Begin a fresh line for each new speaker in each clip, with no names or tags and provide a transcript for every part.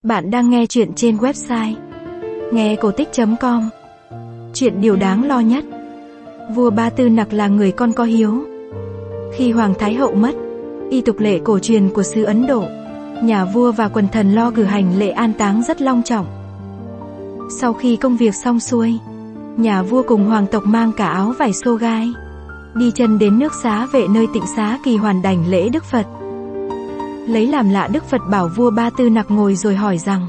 Bạn đang nghe chuyện trên website nghe cổ tích.com. Chuyện điều đáng lo nhất. Vua Ba Tư Nặc là người con có hiếu. Khi Hoàng Thái Hậu mất, y tục lệ cổ truyền của xứ Ấn Độ, nhà vua và quần thần lo cử hành lễ an táng rất long trọng. Sau khi công việc xong xuôi, nhà vua cùng hoàng tộc mang cả áo vải xô gai, đi chân đến nước Xá Vệ nơi Tịnh Xá Kỳ hoàn đảnh lễ Đức Phật. Lấy làm lạ, Đức Phật bảo vua Ba Tư Nặc ngồi rồi hỏi rằng: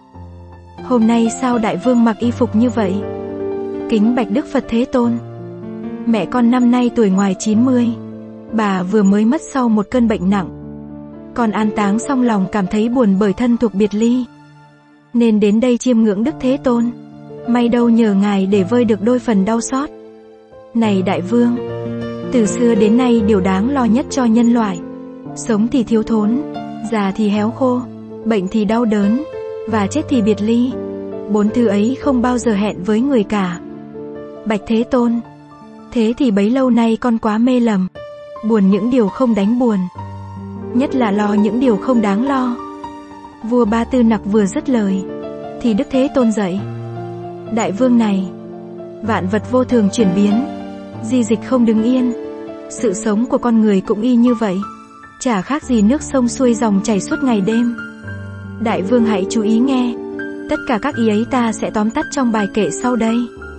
hôm nay sao đại vương mặc y phục như vậy? Kính bạch Đức Phật Thế Tôn, mẹ con năm nay tuổi ngoài 90, bà vừa mới mất sau một cơn bệnh nặng. Con an táng xong lòng cảm thấy buồn bởi thân thuộc biệt ly, nên đến đây chiêm ngưỡng Đức Thế Tôn. May đâu nhờ ngài để vơi được đôi phần đau xót. Này đại vương, từ xưa đến nay điều đáng lo nhất cho nhân loại, sống thì thiếu thốn, già thì héo khô, bệnh thì đau đớn, và chết thì biệt ly. 4 thứ ấy không bao giờ hẹn với người cả. Bạch Thế Tôn, thế thì bấy lâu nay con quá mê lầm, buồn những điều không đáng buồn, nhất là lo những điều không đáng lo. Vua Ba Tư Nặc vừa dứt lời, thì Đức Thế Tôn dạy: đại vương này, vạn vật vô thường chuyển biến, di dịch không đứng yên. Sự sống của con người cũng y như vậy, chả khác gì nước sông xuôi dòng chảy suốt ngày đêm. Đại vương hãy chú ý nghe, tất cả các ý ấy ta sẽ tóm tắt trong bài kệ sau đây.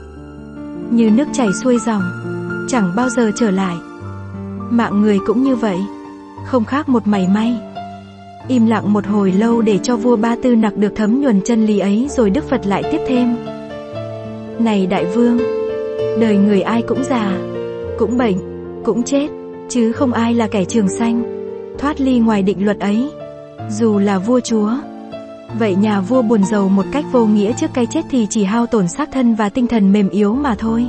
Như nước chảy xuôi dòng, chẳng bao giờ trở lại, mạng người cũng như vậy, không khác một mảy may. Im lặng một hồi lâu để cho vua Ba Tư Nặc được thấm nhuần chân lý ấy, rồi Đức Phật lại tiếp thêm: này đại vương, đời người ai cũng già, cũng bệnh, cũng chết, chứ không ai là kẻ trường sanh, thoát ly ngoài định luật ấy, dù là vua chúa. Vậy nhà vua buồn rầu một cách vô nghĩa trước cái chết thì chỉ hao tổn xác thân và tinh thần mềm yếu mà thôi.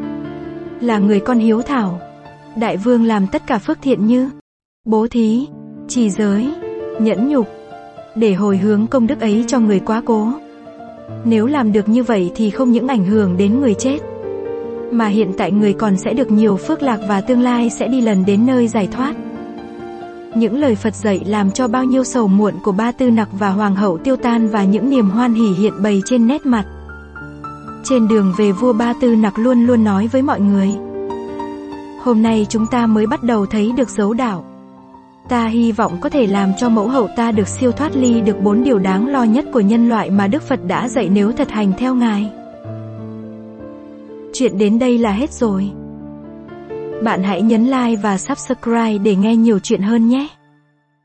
Là người con hiếu thảo, đại vương làm tất cả phước thiện như bố thí, trì giới, nhẫn nhục, để hồi hướng công đức ấy cho người quá cố. Nếu làm được như vậy thì không những ảnh hưởng đến người chết, mà hiện tại người còn sẽ được nhiều phước lạc và tương lai sẽ đi lần đến nơi giải thoát. Những lời Phật dạy làm cho bao nhiêu sầu muộn của Ba Tư Nặc và Hoàng hậu tiêu tan, và những niềm hoan hỉ hiện bày trên nét mặt. Trên đường về, vua Ba Tư Nặc luôn luôn nói với mọi người: hôm nay chúng ta mới bắt đầu thấy được dấu đạo. Ta hy vọng có thể làm cho mẫu hậu ta được siêu thoát ly được 4 điều đáng lo nhất của nhân loại mà Đức Phật đã dạy nếu thật hành theo ngài. Chuyện đến đây là hết rồi. Bạn hãy nhấn like và subscribe để nghe nhiều chuyện hơn nhé.